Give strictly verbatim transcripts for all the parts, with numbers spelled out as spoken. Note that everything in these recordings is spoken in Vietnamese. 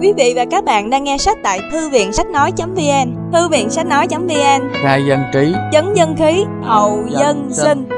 Quý vị và các bạn đang nghe sách tại thư viện sách nói.vn. Thư viện sách nói.vn, khai dân trí, chấn dân khí, hậu dân sinh.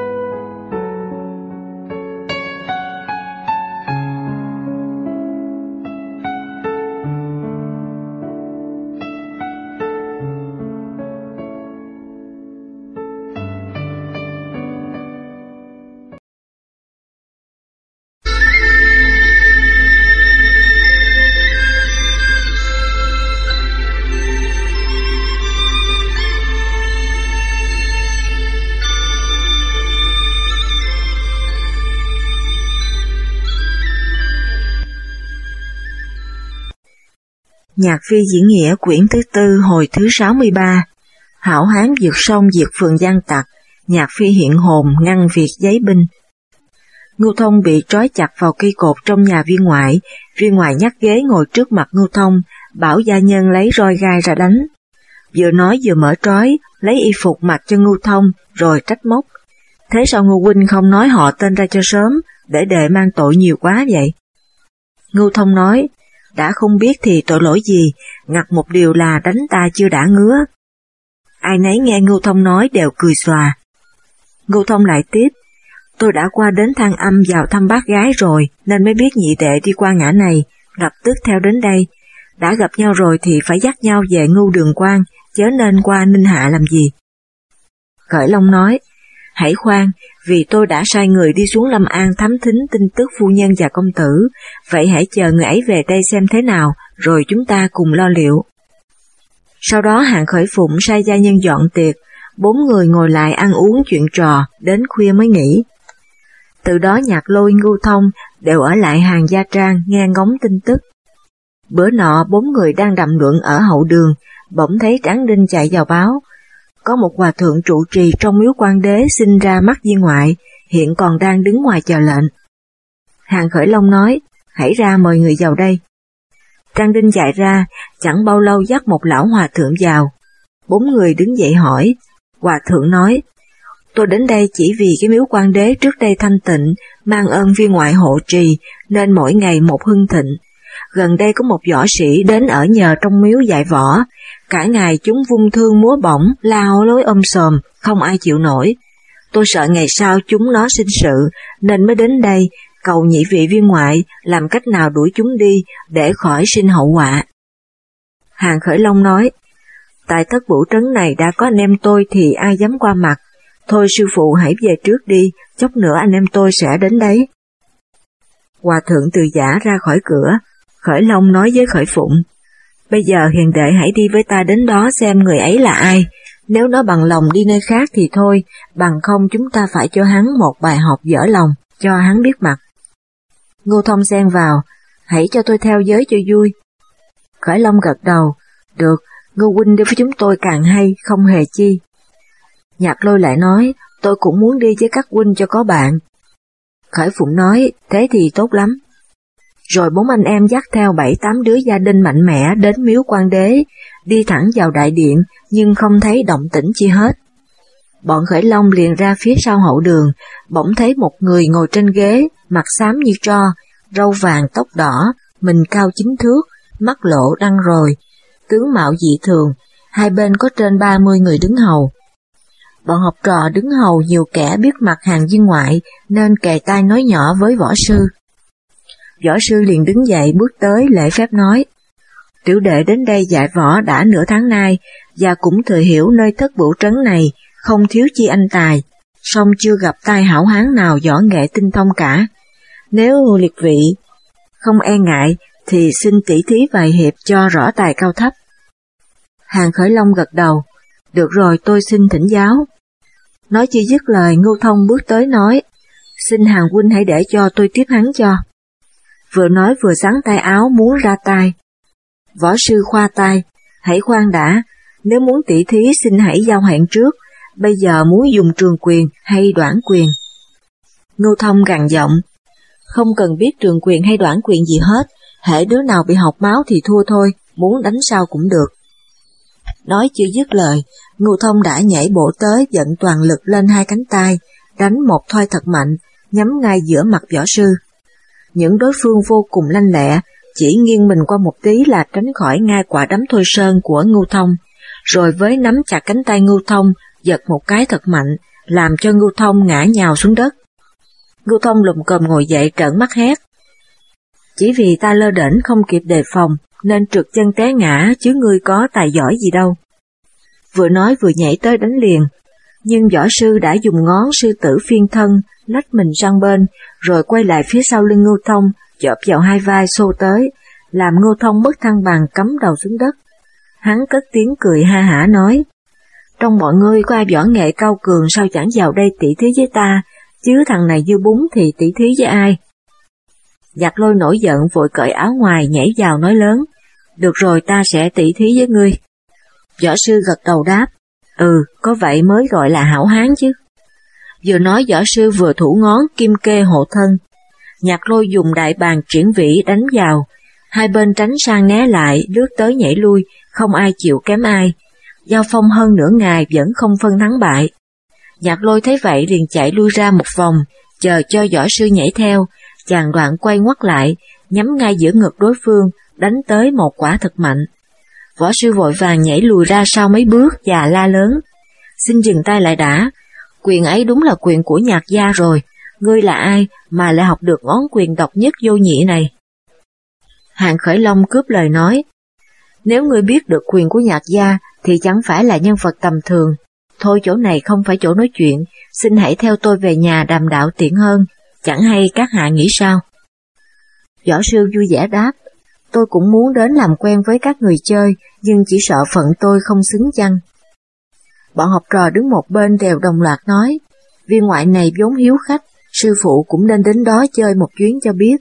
Nhạc phi diễn nghĩa quyển thứ tư hồi thứ sáu mươi ba. Hảo hán vượt sông diệt phường gian tặc, Nhạc phi hiện hồn ngăn việc giấy binh. Ngưu Thông bị trói chặt vào cây cột trong nhà viên ngoại, viên ngoại nhắc ghế ngồi trước mặt Ngưu Thông, bảo gia nhân lấy roi gai ra đánh. Vừa nói vừa mở trói, lấy y phục mặc cho Ngưu Thông, rồi trách móc. Thế sao Ngưu huynh không nói họ tên ra cho sớm, để đệ mang tội nhiều quá vậy? Ngưu Thông nói, đã không biết thì tội lỗi gì, ngặt một điều là đánh ta chưa đã ngứa. Ai nấy nghe Ngưu Thông nói đều cười xòa. Ngưu Thông lại tiếp, tôi đã qua đến Thang Âm vào thăm bác gái rồi, nên mới biết nhị đệ đi qua ngã này, lập tức theo đến đây. Đã gặp nhau rồi thì phải dắt nhau về Ngưu Đường Quan, chớ nên qua Ninh Hạ làm gì. Khởi Long nói, hãy khoan, vì tôi đã sai người đi xuống Lâm An thám thính tin tức phu nhân và công tử, vậy hãy chờ người ấy về đây xem thế nào, rồi chúng ta cùng lo liệu. Sau đó Hạng Khởi Phụng sai gia nhân dọn tiệc, bốn người ngồi lại ăn uống chuyện trò, đến khuya mới nghỉ. Từ đó Nhạc Lôi, Ngưu Thông đều ở lại hàng Gia Trang nghe ngóng tin tức. Bữa nọ bốn người đang đàm luận ở hậu đường, bỗng thấy Tráng Đinh chạy vào báo. Có một hòa thượng trụ trì trong miếu Quan Đế sinh ra mắt viên ngoại, hiện còn đang đứng ngoài chờ lệnh. Hạng Khởi Long nói, hãy ra mời người vào đây. Trang Đinh chạy ra, chẳng bao lâu dắt một lão hòa thượng vào. Bốn người đứng dậy hỏi, hòa thượng nói, tôi đến đây chỉ vì cái miếu Quan Đế trước đây thanh tịnh, mang ơn viên ngoại hộ trì, nên mỗi ngày một hưng thịnh. Gần đây có một võ sĩ đến ở nhờ trong miếu dạy võ, cả ngày chúng vung thương múa bổng, lao lối ôm sòm, không ai chịu nổi. Tôi sợ ngày sau chúng nó sinh sự, nên mới đến đây, cầu nhị vị viên ngoại làm cách nào đuổi chúng đi, để khỏi sinh hậu họa. Hạng Khởi Long nói, tại Thất Vũ Trấn này đã có anh em tôi thì ai dám qua mặt, thôi sư phụ hãy về trước đi, chốc nữa anh em tôi sẽ đến đấy. Hòa thượng Từ Giả ra khỏi cửa, Khởi Long nói với Khởi Phụng, bây giờ hiền đệ hãy đi với ta đến đó xem người ấy là ai, nếu nó bằng lòng đi nơi khác thì thôi, bằng không chúng ta phải cho hắn một bài học dở lòng, cho hắn biết mặt. Ngưu Thông xen vào, hãy cho tôi theo giới cho vui. Khởi Long gật đầu, được, Ngưu huynh đi với chúng tôi càng hay, không hề chi. Nhạc Lôi lại nói, tôi cũng muốn đi với các huynh cho có bạn. Khởi Phụng nói, thế thì tốt lắm. Rồi bốn anh em dắt theo bảy tám đứa gia đình mạnh mẽ đến miếu Quan Đế, đi thẳng vào đại điện, nhưng không thấy động tĩnh chi hết. Bọn Khởi Long liền ra phía sau hậu đường, bỗng thấy một người ngồi trên ghế, mặt xám như tro, râu vàng tóc đỏ, mình cao chín thước, mắt lộ đăng rồi, tướng mạo dị thường, hai bên có trên ba mươi người đứng hầu. Bọn học trò đứng hầu nhiều kẻ biết mặt hàng viên ngoại, nên kề tai nói nhỏ với võ sư. Võ sư liền đứng dậy bước tới lễ phép nói, tiểu đệ đến đây dạy võ đã nửa tháng nay, và cũng thừa hiểu nơi Thất Vũ Trấn này không thiếu chi anh tài, song chưa gặp tai hảo hán nào võ nghệ tinh thông cả. Nếu liệt vị không e ngại, thì xin tỉ thí vài hiệp cho rõ tài cao thấp. Hạng Khởi Long gật đầu, được rồi tôi xin thỉnh giáo. Nói chưa dứt lời, Ngưu Thông bước tới nói, xin Hàn huynh hãy để cho tôi tiếp hắn cho. Vừa nói vừa xắn tay áo muốn ra tay. Võ sư khoa tay, hãy khoan đã, nếu muốn tỉ thí xin hãy giao hẹn trước, bây giờ muốn dùng trường quyền hay đoản quyền. Ngưu Thông gằn giọng, không cần biết trường quyền hay đoản quyền gì hết, hễ đứa nào bị học máu thì thua thôi, muốn đánh sao cũng được. Nói chưa dứt lời, Ngưu Thông đã nhảy bộ tới vận toàn lực lên hai cánh tay, đánh một thoi thật mạnh, nhắm ngay giữa mặt võ sư. Những đối phương vô cùng lanh lẹ, chỉ nghiêng mình qua một tí là tránh khỏi ngay quả đấm thôi sơn của Ngưu Thông, rồi với nắm chặt cánh tay Ngưu Thông, giật một cái thật mạnh, làm cho Ngưu Thông ngã nhào xuống đất. Ngưu Thông lùm cồm ngồi dậy trợn mắt hét. Chỉ vì ta lơ đễnh không kịp đề phòng, nên trượt chân té ngã, chứ ngươi có tài giỏi gì đâu. Vừa nói vừa nhảy tới đánh liền, nhưng võ sư đã dùng ngón sư tử phiên thân, lách mình sang bên, rồi quay lại phía sau lưng Ngưu Thông, chộp vào hai vai xô tới, làm Ngưu Thông mất thăng bằng cắm đầu xuống đất. Hắn cất tiếng cười ha hả nói, trong mọi ngươi có ai võ nghệ cao cường sao chẳng vào đây tỉ thí với ta, chứ thằng này dư bún thì tỉ thí với ai? Giặc Lôi nổi giận vội cởi áo ngoài nhảy vào nói lớn, được rồi ta sẽ tỉ thí với ngươi. Võ sư gật đầu đáp, ừ, có vậy mới gọi là hảo hán chứ. Vừa nói võ sư vừa thủ ngón kim kê hộ thân. Nhạc Lôi dùng đại bàng triển vĩ đánh vào, hai bên tránh sang né lại, lướt tới nhảy lui, không ai chịu kém ai. Giao phong hơn nửa ngày vẫn không phân thắng bại. Nhạc Lôi thấy vậy liền chạy lui ra một vòng, chờ cho võ sư nhảy theo, chàng đoạn quay ngoắt lại, nhắm ngay giữa ngực đối phương, đánh tới một quả thật mạnh. Võ sư vội vàng nhảy lùi ra sau mấy bước và la lớn, xin dừng tay lại đã, quyền ấy đúng là quyền của Nhạc gia rồi, ngươi là ai mà lại học được ngón quyền độc nhất vô nhị này? Hạng Khởi Long cướp lời nói, nếu ngươi biết được quyền của Nhạc gia thì chẳng phải là nhân vật tầm thường, thôi chỗ này không phải chỗ nói chuyện, xin hãy theo tôi về nhà đàm đạo tiện hơn, chẳng hay các hạ nghĩ sao? Võ sư vui vẻ đáp, tôi cũng muốn đến làm quen với các người chơi, nhưng chỉ sợ phận tôi không xứng chăng. Bọn học trò đứng một bên đều đồng loạt nói, viên ngoại này vốn hiếu khách, sư phụ cũng nên đến đó chơi một chuyến cho biết.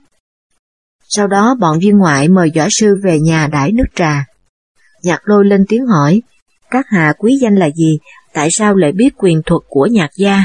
Sau đó bọn viên ngoại mời võ sư về nhà đãi nước trà. Nhạc Lôi lên tiếng hỏi, các hạ quý danh là gì, tại sao lại biết quyền thuật của Nhạc gia?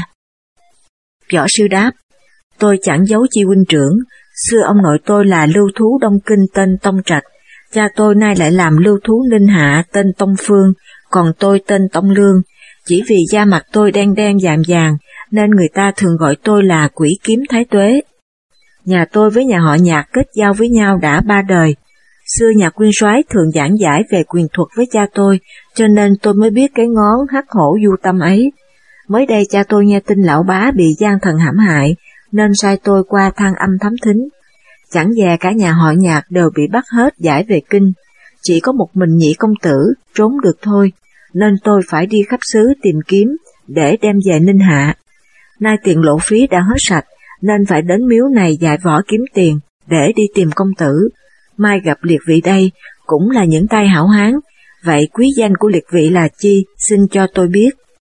Võ sư đáp, tôi chẳng giấu chi huynh trưởng, xưa ông nội tôi là lưu thú Đông Kinh tên Tông Trạch, cha tôi nay lại làm lưu thú Ninh Hạ tên Tông Phương, còn tôi tên Tông Lương. Chỉ vì da mặt tôi đen đen vàng vàng, nên người ta thường gọi tôi là Quỷ Kiếm Thái Tuế. Nhà tôi với nhà họ Nhạc kết giao với nhau đã ba đời. Xưa Nhạc nguyên soái thường giảng giải về quyền thuật với cha tôi, cho nên tôi mới biết cái ngón hắc hổ du tâm ấy. Mới đây cha tôi nghe tin lão bá bị gian thần hãm hại, nên sai tôi qua Thang Âm thám thính. Chẳng dè cả nhà họ Nhạc đều bị bắt hết giải về kinh, chỉ có một mình Nhị công tử trốn được thôi, nên tôi phải đi khắp xứ tìm kiếm để đem về Ninh Hạ. Nay tiền lộ phí đã hết sạch, nên phải đến miếu này dạy võ kiếm tiền để đi tìm công tử. Mai gặp liệt vị đây cũng là những tay hảo hán, vậy quý danh của liệt vị là chi, xin cho tôi biết.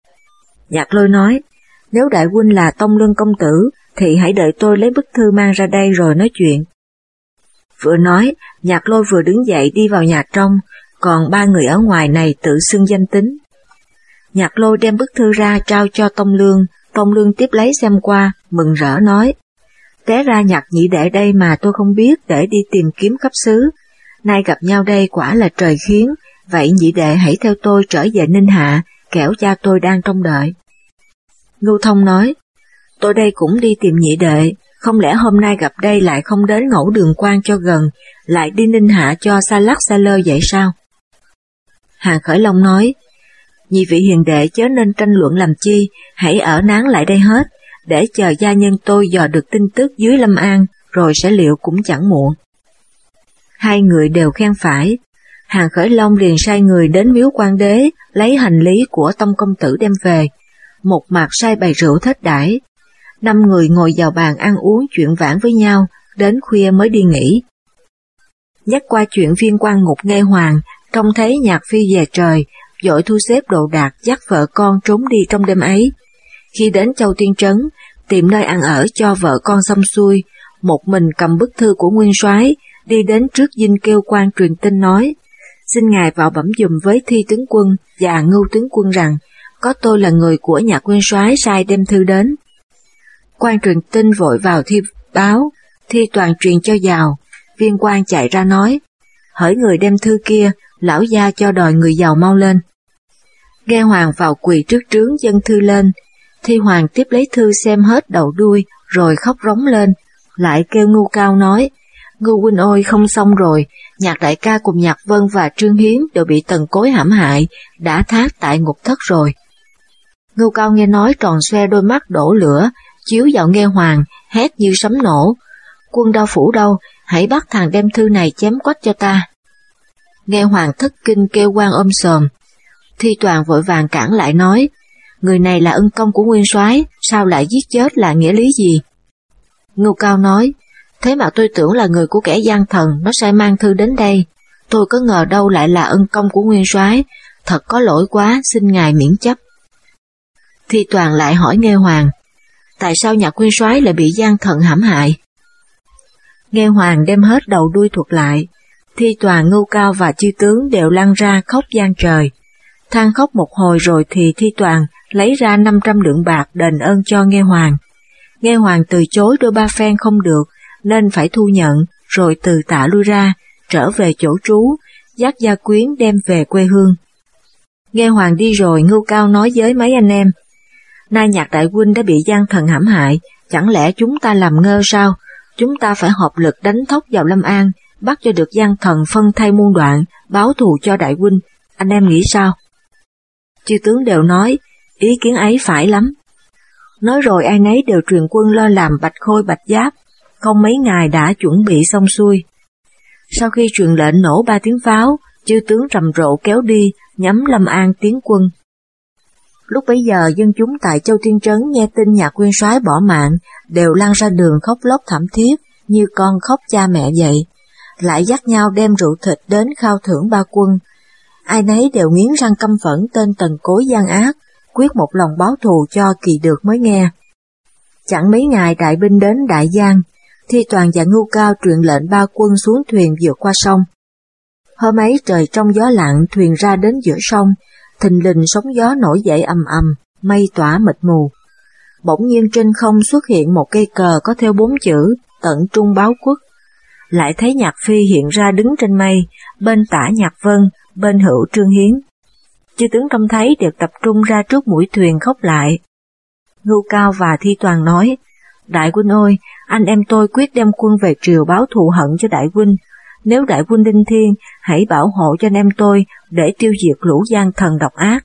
Nhạc Lôi nói, nếu đại huynh là Tông Lương công tử, thì hãy đợi tôi lấy bức thư mang ra đây rồi nói chuyện. Vừa nói, Nhạc Lôi vừa đứng dậy đi vào nhà trong, còn ba người ở ngoài này tự xưng danh tính. Nhạc Lôi đem bức thư ra trao cho Tông Lương, Tông Lương tiếp lấy xem qua, mừng rỡ nói, té ra Nhạc nhị đệ đây mà tôi không biết để đi tìm kiếm khắp xứ, nay gặp nhau đây quả là trời khiến, vậy nhị đệ hãy theo tôi trở về Ninh Hạ, kẻo cha tôi đang trông đợi. Ngưu Thông nói, tôi đây cũng đi tìm nhị đệ, không lẽ hôm nay gặp đây lại không đến Ngẫu Đường Quan cho gần, lại đi Ninh Hạ cho xa lắc xa lơ vậy sao? Hạng Khởi Long nói, nhị vị hiền đệ chớ nên tranh luận làm chi, hãy ở nán lại đây hết, để chờ gia nhân tôi dò được tin tức dưới Lâm An, rồi sẽ liệu cũng chẳng muộn. Hai người đều khen phải. Hạng Khởi Long liền sai người đến miếu Quan Đế lấy hành lý của Tông công tử đem về, một mặt sai bày rượu thết đãi. Năm người ngồi vào bàn ăn uống chuyện vãn với nhau, đến khuya mới đi nghỉ. Nhắc qua chuyện viên quan ngục Nghê Hoàng, trông thấy Nhạc Phi về trời, vội thu xếp đồ đạc dắt vợ con trốn đi trong đêm ấy. Khi đến Châu Tiên Trấn, tìm nơi ăn ở cho vợ con xong xuôi, một mình cầm bức thư của nguyên soái đi đến trước dinh kêu quan truyền tin nói, xin ngài vào bẩm giùm với Thi tướng quân và Ngưu tướng quân rằng, có tôi là người của Nhạc nguyên soái sai đem thư đến. Quan truyền tin vội vào thi báo, Thi toàn truyền cho vào, viên quan chạy ra nói, hỡi người đem thư kia, lão gia cho đòi người giàu mau lên. Nghe Hoàng vào quỳ trước trướng dâng thư lên, Thi Hoàng tiếp lấy thư xem hết đầu đuôi, rồi khóc rống lên, lại kêu Ngưu Cao nói, Ngưu huynh ôi, không xong rồi, Nhạc đại ca cùng Nhạc Vân và Trương Hiến đều bị Tần Cối hãm hại, đã thác tại ngục thất rồi. Ngưu Cao nghe nói tròn xoe đôi mắt đổ lửa, chiếu vào Nghe Hoàng, hét như sấm nổ. Quân Đao Phủ đâu, hãy bắt thằng đem thư này chém quách cho ta. Nghe Hoàng thất kinh kêu quan ôm sòm. Thi Toàn vội vàng cản lại nói, người này là ân công của nguyên soái, sao lại giết chết là nghĩa lý gì? Ngưu Cao nói, thế mà tôi tưởng là người của kẻ gian thần, nó sẽ mang thư đến đây. Tôi có ngờ đâu lại là ân công của nguyên soái, thật có lỗi quá, xin ngài miễn chấp. Thi Toàn lại hỏi Nghe Hoàng, tại sao Nhạc nguyên soái lại bị gian thần hãm hại? Nghe Hoàng đem hết đầu đuôi thuật lại. Thi Toàn, Ngưu Cao và chư tướng đều lăn ra khóc gian trời. Than khóc một hồi rồi thì Thi Toàn lấy ra năm trăm lượng bạc đền ơn cho Nghe Hoàng. Nghe Hoàng từ chối đôi ba phen không được, nên phải thu nhận, rồi từ tạ lui ra, trở về chỗ trú, dắt gia quyến đem về quê hương. Nghe Hoàng đi rồi, Ngưu Cao nói với mấy anh em, nay Nhạc đại huynh đã bị gian thần hãm hại, chẳng lẽ chúng ta làm ngơ sao? Chúng ta phải hợp lực đánh thốc vào Lâm An, bắt cho được gian thần phân thay muôn đoạn, báo thù cho đại huynh, anh em nghĩ sao? Chư tướng đều nói, ý kiến ấy phải lắm. Nói rồi ai nấy đều truyền quân lo làm bạch khôi bạch giáp, không mấy ngày đã chuẩn bị xong xuôi. Sau khi truyền lệnh nổ ba tiếng pháo, chư tướng rầm rộ kéo đi, nhắm Lâm An tiến quân. Lúc bấy giờ dân chúng tại Châu Thiên Trấn nghe tin Nhạc nguyên soái bỏ mạng, đều lăn ra đường khóc lóc thảm thiết, như con khóc cha mẹ vậy, lại dắt nhau đem rượu thịt đến khao thưởng ba quân. Ai nấy đều nghiến răng căm phẫn tên Tần Cối gian ác, quyết một lòng báo thù cho Kỳ Được mới nghe. Chẳng mấy ngày đại binh đến Đại Giang, Thi Toàn và Ngưu Cao truyền lệnh ba quân xuống thuyền vượt qua sông. Hôm ấy trời trong gió lặng, thuyền ra đến giữa sông, thình lình sóng gió nổi dậy ầm ầm, mây tỏa mịt mù. Bỗng nhiên trên không xuất hiện một cây cờ có theo bốn chữ Tận Trung Báo Quốc. Lại thấy Nhạc Phi hiện ra đứng trên mây, bên tả Nhạc Vân, bên hữu Trương Hiến. Chư tướng trông thấy đều tập trung ra trước mũi thuyền khóc lại. Ngưu Cao và Thi Toàn nói, đại huynh ơi, anh em tôi quyết đem quân về triều báo thù hận cho đại huynh. Nếu đại huynh linh thiêng, hãy bảo hộ cho anh em tôi để tiêu diệt lũ gian thần độc ác.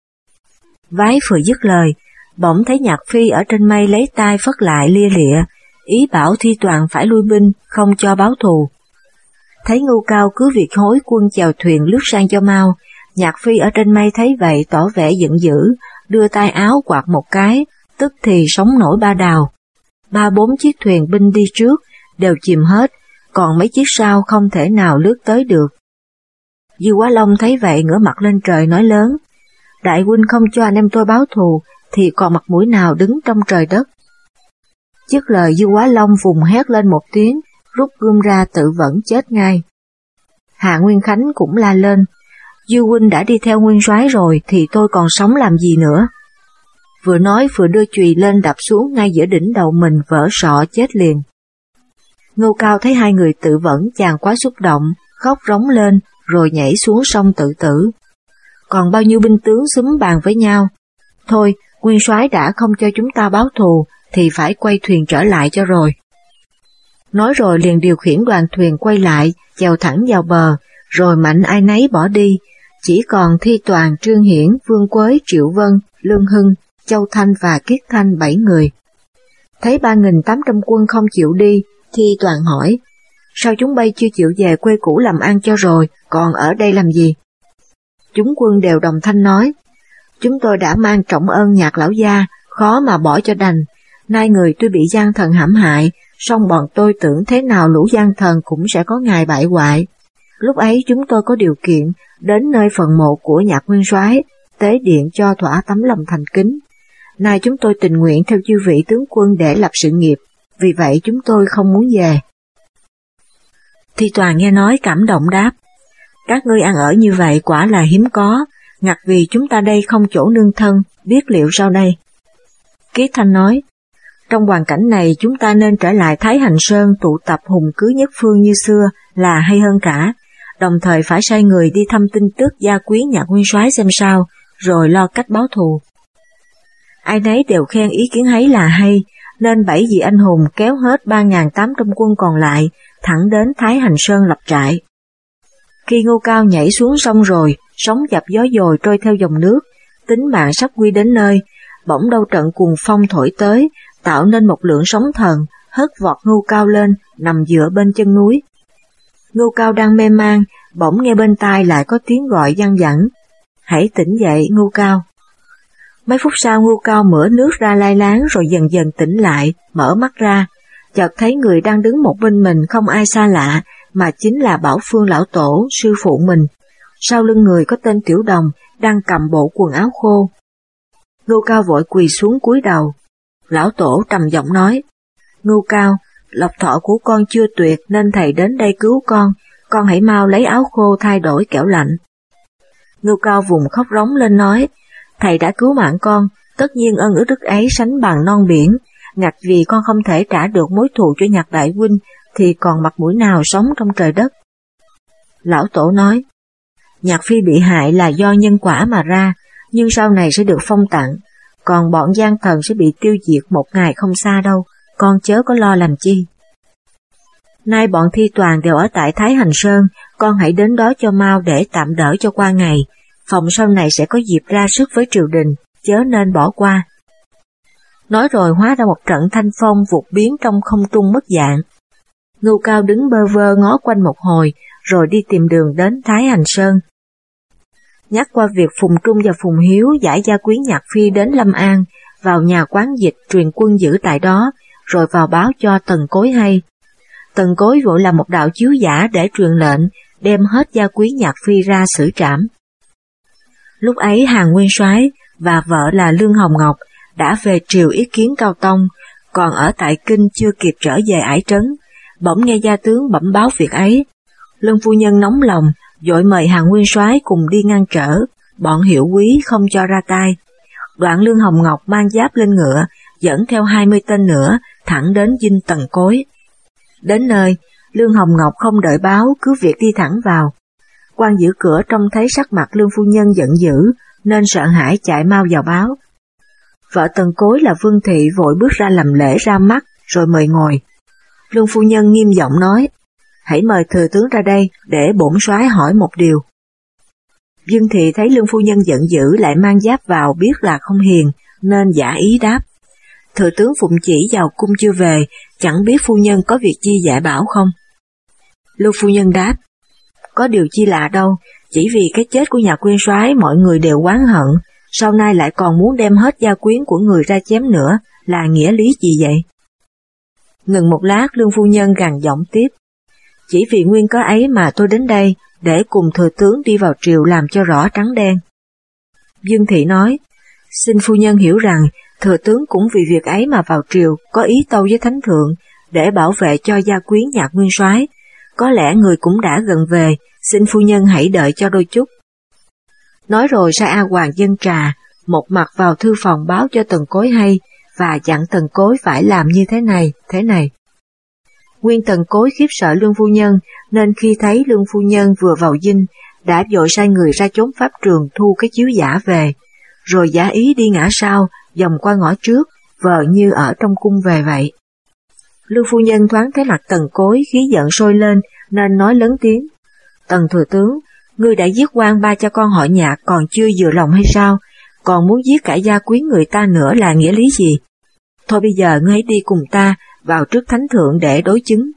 Vái vừa dứt lời, bỗng thấy Nhạc Phi ở trên mây lấy tay phất lại lia lịa, ý bảo Thi Toàn phải lui binh, không cho báo thù. Thấy Ngưu Cao cứ việc hối quân chèo thuyền lướt sang cho mau, Nhạc Phi ở trên mây thấy vậy tỏ vẻ giận dữ, đưa tay áo quạt một cái, tức thì sóng nổi ba đào. Ba bốn chiếc thuyền binh đi trước, đều chìm hết, còn mấy chiếc sau không thể nào lướt tới được. Dư Quá Long thấy vậy ngửa mặt lên trời nói lớn, đại huynh không cho anh em tôi báo thù, thì còn mặt mũi nào đứng trong trời đất. Dứt lời Dư Quá Long vùng hét lên một tiếng, rút gươm ra tự vẫn chết ngay. Hạ Nguyên Khánh cũng la lên, Dư huynh đã đi theo nguyên soái rồi thì tôi còn sống làm gì nữa. Vừa nói vừa đưa chùy lên đập xuống ngay giữa đỉnh đầu mình, vỡ sọ chết liền. Ngưu Cao thấy hai người tự vẫn chàng quá xúc động, khóc rống lên rồi nhảy xuống sông tự tử. Còn bao nhiêu binh tướng xúm bàn với nhau, thôi nguyên soái đã không cho chúng ta báo thù thì phải quay thuyền trở lại cho rồi. Nói rồi liền điều khiển đoàn thuyền quay lại, chèo thẳng vào bờ, rồi mạnh ai nấy bỏ đi, chỉ còn Thi Toàn, Trương Hiển, Vương Quế, Triệu Vân, Lương Hưng, Châu Thanh và Kiết Thanh bảy người. Thấy ba nghìn tám trăm quân không chịu đi, Thi Toàn hỏi, sao chúng bay chưa chịu về quê cũ làm ăn cho rồi, còn ở đây làm gì? Chúng quân đều đồng thanh nói, chúng tôi đã mang trọng ơn Nhạc lão gia, khó mà bỏ cho đành. Nay người tuy bị gian thần hãm hại, song bọn tôi tưởng thế nào lũ gian thần cũng sẽ có ngày bại hoại. Lúc ấy chúng tôi có điều kiện đến nơi phần mộ của Nhạc nguyên soái, tế điện cho thỏa tấm lòng thành kính. Nay chúng tôi tình nguyện theo chư vị tướng quân để lập sự nghiệp, vì vậy chúng tôi không muốn về. Thi Toàn nghe nói cảm động đáp, các ngươi ăn ở như vậy quả là hiếm có, ngặt vì chúng ta đây không chỗ nương thân, biết liệu sao đây. Kiết Thanh nói, trong hoàn cảnh này chúng ta nên trở lại Thái Hành Sơn tụ tập hùng cứ nhất phương như xưa là hay hơn cả, đồng thời phải sai người đi thăm tin tức gia quyến Nhạc nguyên soái xem sao, rồi lo cách báo thù. Ai nấy đều khen ý kiến ấy là hay, nên bảy vị anh hùng kéo hết ba nghìn tám trăm quân còn lại thẳng đến Thái Hành Sơn lập trại. Khi Ngô Cao nhảy xuống sông rồi, sóng dập gió dồi trôi theo dòng nước, tính mạng sắp quy đến nơi, bỗng đâu trận cuồng phong thổi tới, tạo nên một lượng sóng thần, hất vọt Ngô Cao lên, nằm dựa bên chân núi. Ngô Cao đang mê man, bỗng nghe bên tai lại có tiếng gọi văng vẳng: "Hãy tỉnh dậy, Ngô Cao." Mấy phút sau Ngô Cao mửa nước ra lai láng rồi dần dần tỉnh lại, mở mắt ra, chợt thấy người đang đứng một bên mình không ai xa lạ, mà chính là Bảo Phương lão tổ, sư phụ mình. Sau lưng người có tên Tiểu Đồng, đang cầm bộ quần áo khô. Ngô Cao vội quỳ xuống cúi đầu. Lão tổ trầm giọng nói: "Ngô Cao, lộc thọ của con chưa tuyệt nên thầy đến đây cứu con, con hãy mau lấy áo khô thay đổi kẻo lạnh." Ngô Cao vùng khóc rống lên nói: "Thầy đã cứu mạng con, tất nhiên ân đức ấy sánh bằng non biển, ngặt vì con không thể trả được mối thù cho Nhạc đại huynh, thì còn mặt mũi nào sống trong trời đất." Lão tổ nói: "Nhạc phi bị hại là do nhân quả mà ra, nhưng sau này sẽ được phong tặng, còn bọn gian thần sẽ bị tiêu diệt một ngày không xa đâu, con chớ có lo làm chi. Nay bọn Thi Toàn đều ở tại Thái Hành Sơn, con hãy đến đó cho mau để tạm đỡ cho qua ngày, phòng sau này sẽ có dịp ra sức với triều đình, chớ nên bỏ qua." Nói rồi hóa ra một trận thanh phong vụt biến trong không trung mất dạng. Ngô Cao đứng bơ vơ ngó quanh một hồi, rồi đi tìm đường đến Thái Hành Sơn. Nhắc qua việc Phùng Trung và Phùng Hiếu giải gia quyến Nhạc phi đến Lâm An, vào nhà quán dịch truyền quân giữ tại đó, rồi vào báo cho Tần Cối hay. Tần Cối vội làm một đạo chiếu giả để truyền lệnh, đem hết gia quyến Nhạc phi ra xử trảm. Lúc ấy Hàn Nguyên Soái và vợ là Lương Hồng Ngọc đã về triều ý kiến Cao Tông, còn ở tại Kinh chưa kịp trở về Ải Trấn, bỗng nghe gia tướng bẩm báo việc ấy. Lương phu nhân nóng lòng, vội mời Hàn Nguyên Soái cùng đi ngăn trở, bọn Hiệu Quý không cho ra tay. Đoạn Lương Hồng Ngọc mang giáp lên ngựa, dẫn theo hai mươi tên nữa, thẳng đến dinh Tần Cối. Đến nơi, Lương Hồng Ngọc không đợi báo, cứ việc đi thẳng vào. Quan giữ cửa trông thấy sắc mặt Lương phu nhân giận dữ, nên sợ hãi chạy mau vào báo. Vợ Tần Cối là Vương Thị vội bước ra làm lễ ra mắt, rồi mời ngồi. Lương phu nhân nghiêm giọng nói: "Hãy mời thừa tướng ra đây, để bổn soái hỏi một điều." Vương Thị thấy Lương phu nhân giận dữ lại mang giáp vào, biết là không hiền, nên giả ý đáp: "Thừa tướng phụng chỉ vào cung chưa về, chẳng biết phu nhân có việc chi dạy bảo không?" Lương phu nhân đáp: "Có điều chi lạ đâu, chỉ vì cái chết của nhà nguyên soái mọi người đều oán hận, sau nay lại còn muốn đem hết gia quyến của người ra chém nữa, là nghĩa lý gì vậy?" Ngừng một lát, Lương phu nhân gằn giọng tiếp: "Chỉ vì nguyên cớ ấy mà tôi đến đây, để cùng thừa tướng đi vào triều làm cho rõ trắng đen." Dương Thị nói: "Xin phu nhân hiểu rằng, thừa tướng cũng vì việc ấy mà vào triều, có ý tâu với thánh thượng, để bảo vệ cho gia quyến Nhạc nguyên soái. Có lẽ người cũng đã gần về, xin phu nhân hãy đợi cho đôi chút." Nói rồi sai A Hoàng dâng trà, một mặt vào thư phòng báo cho Tần Cối hay, và dặn Tần Cối phải làm như thế này, thế này. Nguyên Tần Cối khiếp sợ Lương phu nhân, nên khi thấy Lương phu nhân vừa vào dinh, đã vội sai người ra chốn pháp trường thu cái chiếu giả về, rồi giả ý đi ngã sau, vòng qua ngõ trước, vờ như ở trong cung về vậy. Lương phu nhân thoáng thấy mặt Tần Cối khí giận sôi lên, nên nói lớn tiếng: "Tần thừa tướng, ngươi đã giết quan ba cha con họ Nhạc còn chưa vừa lòng hay sao? Còn muốn giết cả gia quyến người ta nữa là nghĩa lý gì? Thôi bây giờ ngươi hãy đi cùng ta vào trước thánh thượng để đối chứng."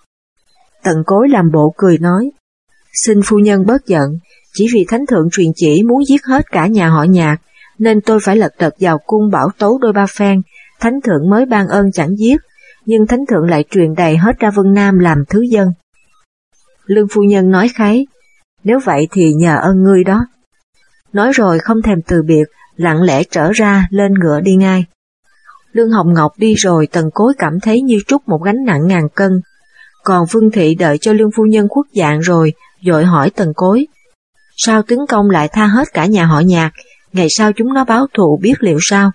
Tần Cối làm bộ cười nói: "Xin phu nhân bớt giận, chỉ vì thánh thượng truyền chỉ muốn giết hết cả nhà họ Nhạc, nên tôi phải lật đật vào cung bảo tấu đôi ba phen, thánh thượng mới ban ơn chẳng giết, nhưng thánh thượng lại truyền đầy hết ra Vân Nam làm thứ dân." Lương phu nhân nói kháy: "Nếu vậy thì nhờ ơn ngươi đó." Nói rồi không thèm từ biệt, lặng lẽ trở ra lên ngựa đi ngay. Lương Hồng Ngọc đi rồi, Tần Cối cảm thấy như trút một gánh nặng ngàn cân. Còn Vương Thị đợi cho Lương phu nhân khuất dạng rồi, vội hỏi Tần Cối: "Sao tướng công lại tha hết cả nhà họ Nhạc, ngày sau chúng nó báo thù biết liệu sao?"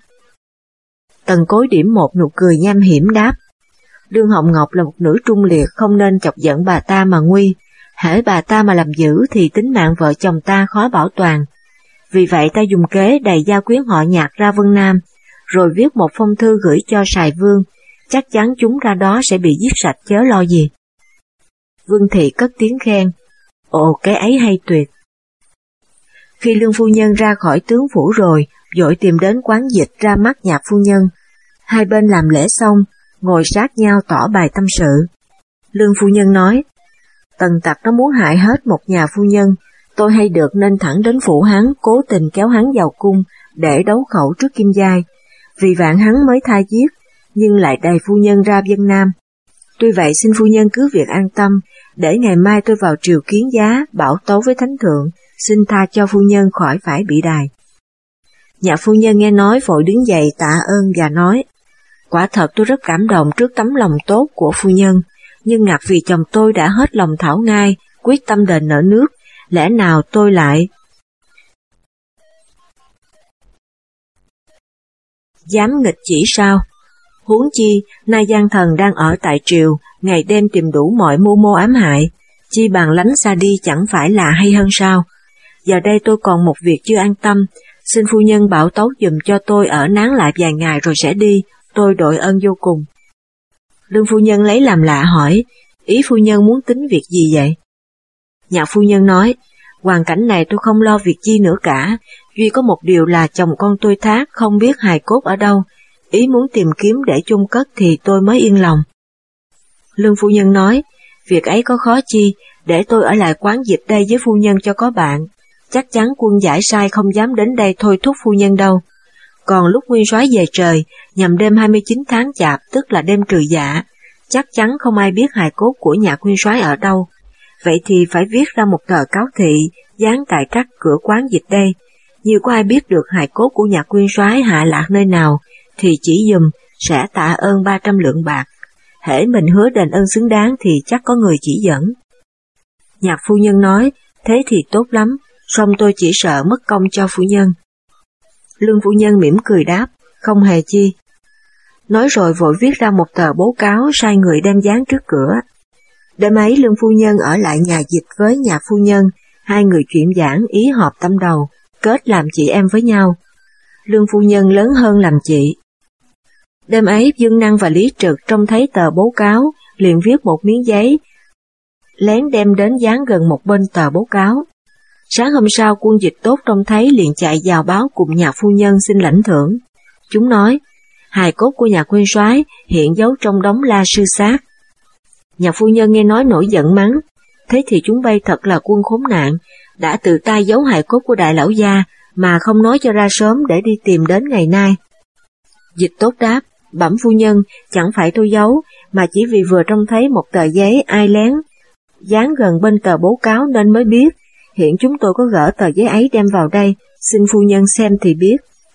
Tần Cối điểm một nụ cười nham hiểm đáp: "Lương Hồng Ngọc là một nữ trung liệt, không nên chọc giận bà ta mà nguy. Hễ bà ta mà làm dữ thì tính mạng vợ chồng ta khó bảo toàn. Vì vậy ta dùng kế đầy gia quyến họ Nhạc ra Vân Nam, rồi viết một phong thư gửi cho Sài Vương, chắc chắn chúng ra đó sẽ bị giết sạch chớ lo gì. Vương Thị cất tiếng khen, ồ cái ấy hay tuyệt. Khi Lương phu nhân ra khỏi tướng phủ rồi, vội tìm đến quán dịch ra mắt Nhạc phu nhân. Hai bên làm lễ xong, ngồi sát nhau tỏ bài tâm sự. Lương phu nhân nói, Tần tặc nó muốn hại hết một nhà phu nhân, tôi hay được nên thẳng đến phủ hắn, cố tình kéo hắn vào cung để đấu khẩu trước Kim Giai, vì vạn hắn mới tha giết, nhưng lại đày phu nhân ra Vân Nam. Tuy vậy xin phu nhân cứ việc an tâm, để ngày mai tôi vào triều kiến giá, bảo tấu với thánh thượng, xin tha cho phu nhân khỏi phải bị đày. Nhạc phu nhân nghe nói vội đứng dậy tạ ơn và nói, quả thật tôi rất cảm động trước tấm lòng tốt của phu nhân, nhưng ngặt vì chồng tôi đã hết lòng thảo ngai, quyết tâm đền nợ nước, lẽ nào tôi lại dám nghịch chỉ sao? Huống chi, nay gian thần đang ở tại triều, ngày đêm tìm đủ mọi mưu mô ám hại, chi bằng lánh xa đi chẳng phải là hay hơn sao? Giờ đây tôi còn một việc chưa an tâm, xin phu nhân bảo tấu giùm cho tôi ở nán lại vài ngày rồi sẽ đi, tôi đội ơn vô cùng. Lương phu nhân lấy làm lạ hỏi, ý phu nhân muốn tính việc gì vậy? Nhạc phu nhân nói, hoàn cảnh này tôi không lo việc chi nữa cả, duy có một điều là chồng con tôi thác không biết hài cốt ở đâu, ý muốn tìm kiếm để chôn cất thì tôi mới yên lòng. Lương phu nhân nói, việc ấy có khó chi, để tôi ở lại quán dịch đây với phu nhân cho có bạn, chắc chắn quân giải sai không dám đến đây thôi thúc phu nhân đâu. Còn lúc nguyên soái về trời, nhằm đêm hai mươi chín tháng chạp, tức là đêm trừ dạ, chắc chắn không ai biết hài cốt của Nhạc nguyên soái ở đâu. Vậy thì phải viết ra một tờ cáo thị, dán tại các cửa quán dịch đây. Nhiều có ai biết được hài cốt của Nhạc nguyên soái hạ lạc nơi nào, thì chỉ dùm, sẽ tạ ơn ba trăm lượng bạc. Hễ mình hứa đền ơn xứng đáng thì chắc có người chỉ dẫn. Nhạc phu nhân nói, thế thì tốt lắm, song tôi chỉ sợ mất công cho phu nhân. Lương phu nhân mỉm cười đáp, không hề chi. Nói rồi vội viết ra một tờ bố cáo sai người đem dán trước cửa. Đêm ấy Lương phu nhân ở lại nhà dịch với Nhạc phu nhân, hai người chuyện giảng ý họp tâm đầu, kết làm chị em với nhau. Lương phu nhân lớn hơn làm chị. Đêm ấy Dương Năng và Lý Trực trông thấy tờ bố cáo, liền viết một miếng giấy, lén đem đến dán gần một bên tờ bố cáo. Sáng hôm sau quân dịch tốt trông thấy liền chạy vào báo cùng Nhạc phu nhân xin lãnh thưởng. Chúng nói, hài cốt của Nhạc nguyên soái hiện giấu trong đống la sư xác. Nhạc phu nhân nghe nói nổi giận mắng, thế thì chúng bay thật là quân khốn nạn, đã tự tay giấu hài cốt của đại lão gia mà không nói cho ra sớm để đi tìm đến ngày nay. Dịch tốt đáp, bẩm phu nhân, chẳng phải tôi giấu, mà chỉ vì vừa trông thấy một tờ giấy ai lén dán gần bên tờ bố cáo nên mới biết. Hiện chúng tôi có gỡ tờ giấy ấy đem vào đây, xin phu nhân xem thì biết.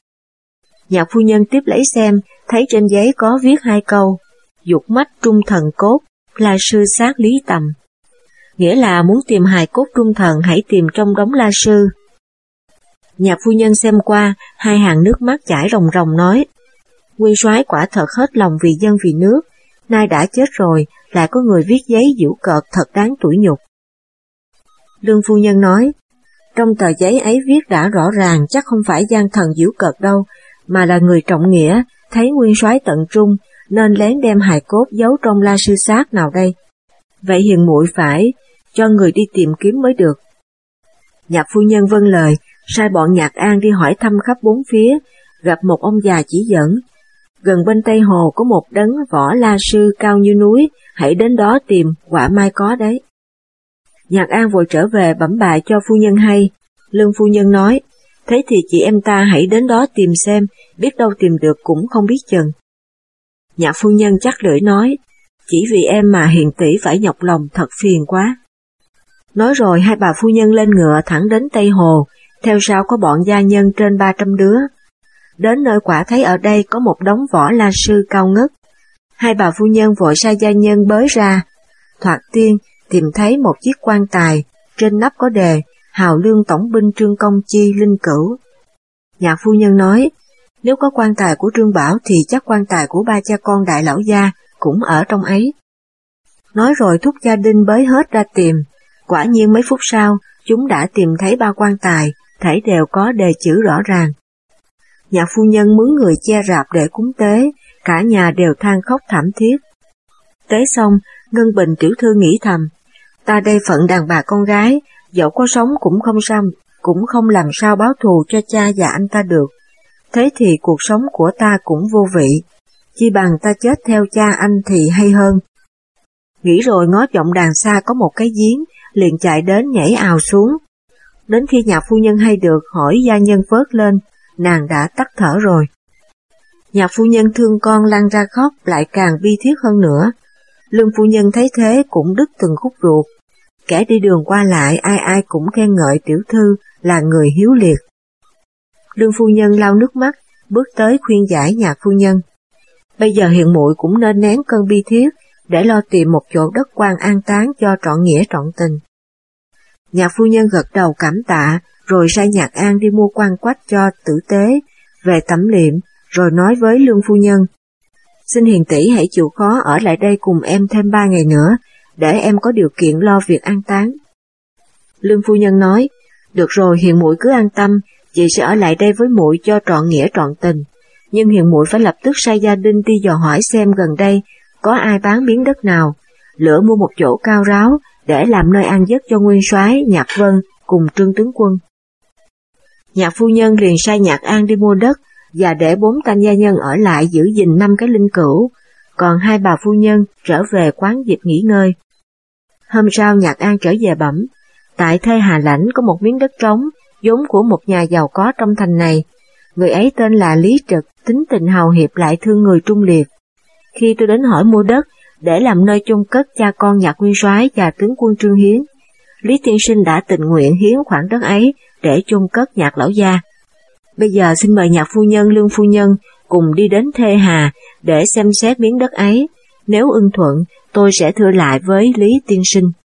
Nhạc phu nhân tiếp lấy xem, thấy trên giấy có viết hai câu, dục mách trung thần cốt, la sư sát lý tầm. Nghĩa là muốn tìm hài cốt trung thần hãy tìm trong đống la sư. Nhạc phu nhân xem qua, hai hàng nước mắt chảy ròng ròng nói, nguyên soái quả thật hết lòng vì dân vì nước, nay đã chết rồi, lại có người viết giấy giễu cợt thật đáng tủi nhục. Lương phu nhân nói, trong tờ giấy ấy viết đã rõ ràng chắc không phải gian thần giễu cợt đâu, mà là người trọng nghĩa, thấy nguyên soái tận trung, nên lén đem hài cốt giấu trong la sư xác nào đây. Vậy hiền muội phải cho người đi tìm kiếm mới được. Nhạc phu nhân vâng lời, sai bọn Nhạc An đi hỏi thăm khắp bốn phía, gặp một ông già chỉ dẫn. Gần bên Tây Hồ có một đấng võ la sư cao như núi, hãy đến đó tìm, quả mai có đấy. Nhạc An vội trở về bẩm bài cho phu nhân hay. Lương phu nhân nói, thế thì chị em ta hãy đến đó tìm xem, biết đâu tìm được cũng không biết chừng. Nhạc phu nhân chắc lưỡi nói, chỉ vì em mà hiền tỷ phải nhọc lòng thật phiền quá. Nói rồi hai bà phu nhân lên ngựa thẳng đến Tây Hồ, theo sau có bọn gia nhân trên ba trăm đứa. Đến nơi quả thấy ở đây có một đống võ la sư cao ngất. Hai bà phu nhân vội sai gia nhân bới ra. Thoạt tiên tìm thấy một chiếc quan tài, trên nắp có đề hào lương tổng binh Trương Công Chi linh cữu. Nhạc phu nhân nói, nếu có quan tài của Trương Bảo thì chắc quan tài của ba cha con đại lão gia cũng ở trong ấy. Nói rồi thúc gia đình bới hết ra tìm. Quả nhiên mấy phút sau, chúng đã tìm thấy ba quan tài, thảy đều có đề chữ rõ ràng. Nhạc phu nhân mướn người che rạp để cúng tế, cả nhà đều than khóc thảm thiết. Tế xong, Ngân Bình tiểu thư nghĩ thầm, ta đây phận đàn bà con gái, dẫu có sống cũng không sao, cũng không làm sao báo thù cho cha và anh ta được. Thế thì cuộc sống của ta cũng vô vị, chi bằng ta chết theo cha anh thì hay hơn. Nghĩ rồi ngó vọng đàn xa có một cái giếng, liền chạy đến nhảy ào xuống. Đến khi Nhạc phu nhân hay được, hỏi gia nhân vớt lên, nàng đã tắt thở rồi. Nhạc phu nhân thương con lăn ra khóc, lại càng bi thiết hơn nữa. Lương phu nhân thấy thế cũng đứt từng khúc ruột. Kẻ đi đường qua lại ai ai cũng khen ngợi tiểu thư là người hiếu liệt. Lương phu nhân lau nước mắt, bước tới khuyên giải Nhạc phu nhân. Bây giờ hiền muội cũng nên nén cơn bi thiết, để lo tìm một chỗ đất quan an táng cho trọn nghĩa trọn tình. Nhạc phu nhân gật đầu cảm tạ, rồi sai Nhạc An đi mua quan quách cho tử tế, về tẩm liệm, rồi nói với Lương phu nhân. Xin hiền tỷ hãy chịu khó ở lại đây cùng em thêm ba ngày nữa, để em có điều kiện lo việc an táng. Lương phu nhân nói, được rồi hiền muội cứ an tâm, chị sẽ ở lại đây với muội cho trọn nghĩa trọn tình. Nhưng hiền muội phải lập tức sai gia đình đi dò hỏi xem gần đây có ai bán miếng đất nào, lựa mua một chỗ cao ráo để làm nơi an giấc cho nguyên soái Nhạc Vân cùng Trương tướng quân. Nhạc phu nhân liền sai Nhạc An đi mua đất và để bốn tanh gia nhân ở lại giữ gìn năm cái linh cữu, còn hai bà phu nhân trở về quán dịch nghỉ ngơi. Hôm sau Nhạc An trở về bẩm, tại Thê Hà Lãnh có một miếng đất trống, vốn của một nhà giàu có trong thành này. Người ấy tên là Lý Trực, tính tình hào hiệp lại thương người trung liệt. Khi tôi đến hỏi mua đất để làm nơi chôn cất cha con Nhạc nguyên soái và tướng quân Trương Hiến, Lý tiên sinh đã tình nguyện hiến khoản đất ấy để chôn cất Nhạc lão gia. Bây giờ xin mời Nhạc phu nhân, Lương phu nhân cùng đi đến Thê Hà để xem xét miếng đất ấy. Nếu ưng thuận, tôi sẽ thưa lại với Lý tiên sinh.